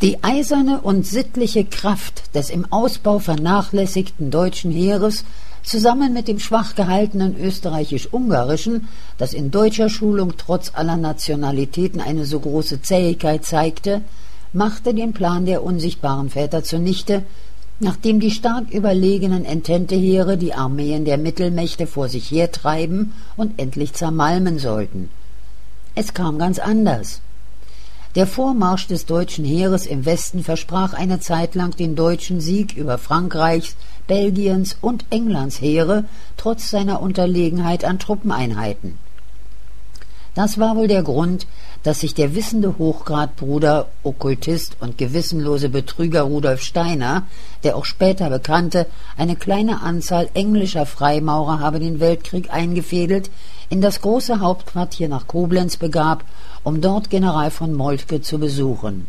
Die eiserne und sittliche Kraft des im Ausbau vernachlässigten deutschen Heeres zusammen mit dem schwach gehaltenen österreichisch-ungarischen, das in deutscher Schulung trotz aller Nationalitäten eine so große Zähigkeit zeigte, machte den Plan der unsichtbaren Väter zunichte, nachdem die stark überlegenen Ententeheere die Armeen der Mittelmächte vor sich hertreiben und endlich zermalmen sollten. Es kam ganz anders. Der Vormarsch des deutschen Heeres im Westen versprach eine Zeit lang den deutschen Sieg über Frankreichs, Belgiens und Englands Heere, trotz seiner Unterlegenheit an Truppeneinheiten. Das war wohl der Grund, dass sich der wissende Hochgradbruder, Okkultist und gewissenlose Betrüger Rudolf Steiner, der auch später bekannte, eine kleine Anzahl englischer Freimaurer habe den Weltkrieg eingefädelt, in das große Hauptquartier nach Koblenz begab, um dort General von Moltke zu besuchen.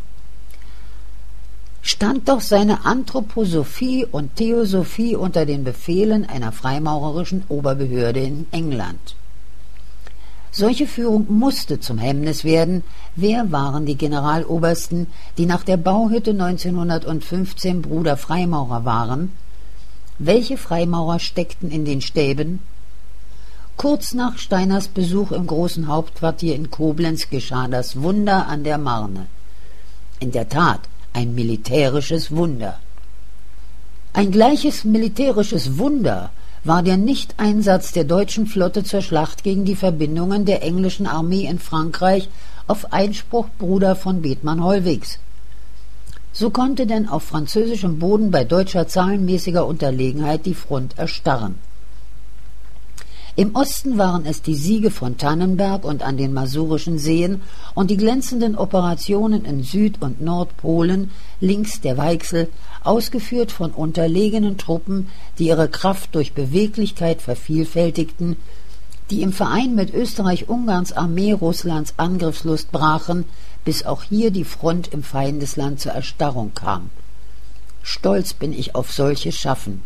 Stand doch seine Anthroposophie und Theosophie unter den Befehlen einer freimaurerischen Oberbehörde in England. Solche Führung musste zum Hemmnis werden. Wer waren die Generalobersten, die nach der Bauhütte 1915 Bruder Freimaurer waren? Welche Freimaurer steckten in den Stäben? Kurz nach Steiners Besuch im großen Hauptquartier in Koblenz geschah das Wunder an der Marne. In der Tat ein militärisches Wunder. Ein gleiches militärisches Wunder war der Nichteinsatz der deutschen Flotte zur Schlacht gegen die Verbindungen der englischen Armee in Frankreich auf Einspruch Bruder von Bethmann-Hollwegs. So konnte denn auf französischem Boden bei deutscher zahlenmäßiger Unterlegenheit die Front erstarren. Im Osten waren es die Siege von Tannenberg und an den Masurischen Seen und die glänzenden Operationen in Süd- und Nordpolen links der Weichsel, ausgeführt von unterlegenen Truppen, die ihre Kraft durch Beweglichkeit vervielfältigten, die im Verein mit Österreich-Ungarns Armee Russlands Angriffslust brachen, bis auch hier die Front im Feindesland zur Erstarrung kam. Stolz bin ich auf solches Schaffen.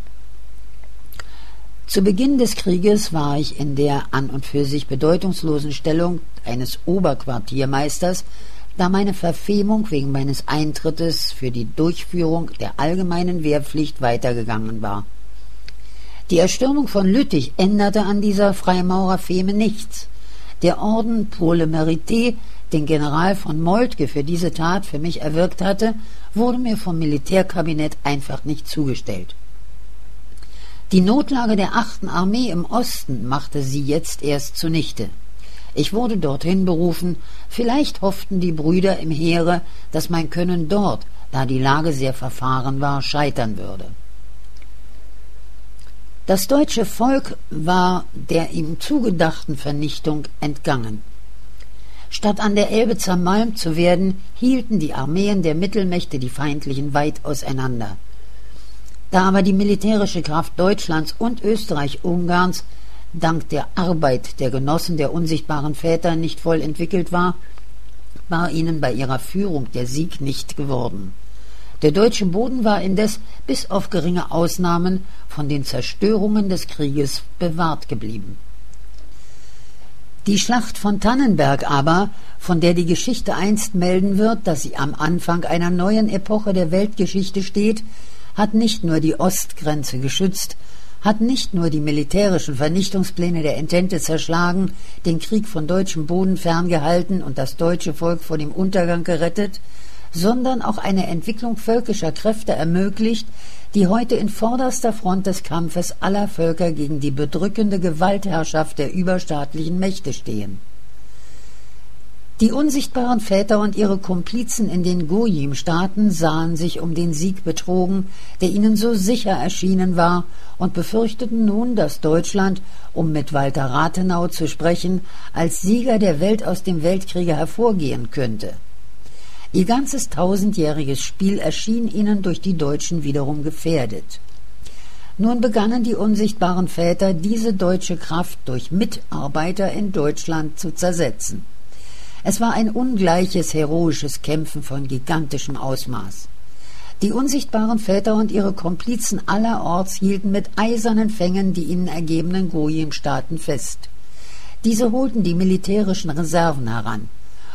Zu Beginn des Krieges war ich in der an und für sich bedeutungslosen Stellung eines Oberquartiermeisters, da meine Verfemung wegen meines Eintrittes für die Durchführung der allgemeinen Wehrpflicht weitergegangen war. Die Erstürmung von Lüttich änderte an dieser Freimaurerfeme nichts. Der Orden pour le Mérite, den General von Moltke für diese Tat für mich erwirkt hatte, wurde mir vom Militärkabinett einfach nicht zugestellt. Die Notlage der 8. Armee im Osten machte sie jetzt erst zunichte. Ich wurde dorthin berufen, vielleicht hofften die Brüder im Heere, dass mein Können dort, da die Lage sehr verfahren war, scheitern würde. Das deutsche Volk war der ihm zugedachten Vernichtung entgangen. Statt an der Elbe zermalmt zu werden, hielten die Armeen der Mittelmächte die Feindlichen weit auseinander. Da aber die militärische Kraft Deutschlands und Österreich-Ungarns dank der Arbeit der Genossen der unsichtbaren Väter nicht voll entwickelt war, war ihnen bei ihrer Führung der Sieg nicht geworden. Der deutsche Boden war indes bis auf geringe Ausnahmen von den Zerstörungen des Krieges bewahrt geblieben. Die Schlacht von Tannenberg aber, von der die Geschichte einst melden wird, dass sie am Anfang einer neuen Epoche der Weltgeschichte steht, hat nicht nur die Ostgrenze geschützt, hat nicht nur die militärischen Vernichtungspläne der Entente zerschlagen, den Krieg von deutschem Boden ferngehalten und das deutsche Volk vor dem Untergang gerettet, sondern auch eine Entwicklung völkischer Kräfte ermöglicht, die heute in vorderster Front des Kampfes aller Völker gegen die bedrückende Gewaltherrschaft der überstaatlichen Mächte stehen. Die unsichtbaren Väter und ihre Komplizen in den Gojim-Staaten sahen sich um den Sieg betrogen, der ihnen so sicher erschienen war, und befürchteten nun, dass Deutschland, um mit Walter Rathenau zu sprechen, als Sieger der Welt aus dem Weltkriege hervorgehen könnte. Ihr ganzes 1000-jähriges Spiel erschien ihnen durch die Deutschen wiederum gefährdet. Nun begannen die unsichtbaren Väter, diese deutsche Kraft durch Mitarbeiter in Deutschland zu zersetzen. Es war ein ungleiches, heroisches Kämpfen von gigantischem Ausmaß. Die unsichtbaren Väter und ihre Komplizen allerorts hielten mit eisernen Fängen die ihnen ergebenen Gojim-Staaten fest. Diese holten die militärischen Reserven heran.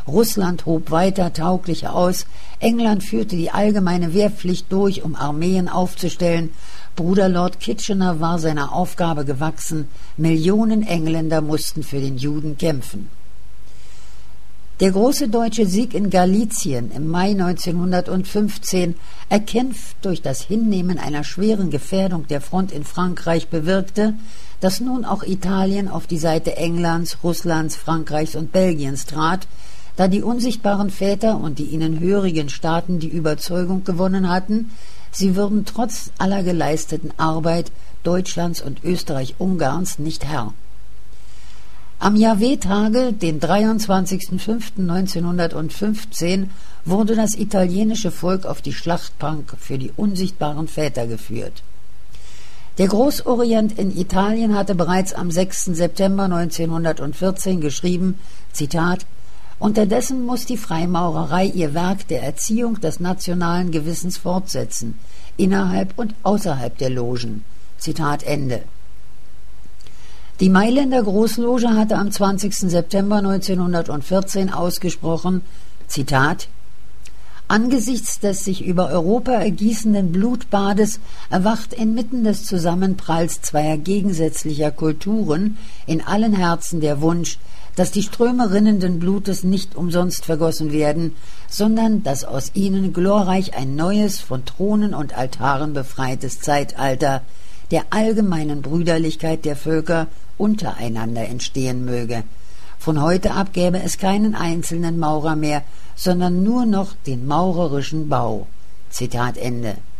Russland hob weiter taugliche aus, England führte die allgemeine Wehrpflicht durch, um Armeen aufzustellen, Bruder Lord Kitchener war seiner Aufgabe gewachsen, Millionen Engländer mussten für den Juden kämpfen. Der große deutsche Sieg in Galizien im Mai 1915, erkämpft durch das Hinnehmen einer schweren Gefährdung der Front in Frankreich, bewirkte, dass nun auch Italien auf die Seite Englands, Russlands, Frankreichs und Belgiens trat, da die unsichtbaren Väter und die ihnen hörigen Staaten die Überzeugung gewonnen hatten, sie würden trotz aller geleisteten Arbeit Deutschlands und Österreich-Ungarns nicht Herr. Am Jahwe-Tage, den 23.05.1915, wurde das italienische Volk auf die Schlachtbank für die unsichtbaren Väter geführt. Der Großorient in Italien hatte bereits am 6. September 1914 geschrieben, Zitat, »Unterdessen muss die Freimaurerei ihr Werk der Erziehung des nationalen Gewissens fortsetzen, innerhalb und außerhalb der Logen.« Zitat Ende. Die Mailänder Großloge hatte am 20. September 1914 ausgesprochen, Zitat, »Angesichts des sich über Europa ergießenden Blutbades erwacht inmitten des Zusammenpralls zweier gegensätzlicher Kulturen in allen Herzen der Wunsch, dass die Ströme rinnenden Blutes nicht umsonst vergossen werden, sondern dass aus ihnen glorreich ein neues, von Thronen und Altaren befreites Zeitalter der allgemeinen Brüderlichkeit der Völker untereinander entstehen möge. Von heute ab gäbe es keinen einzelnen Maurer mehr, sondern nur noch den maurerischen Bau.« Zitat Ende.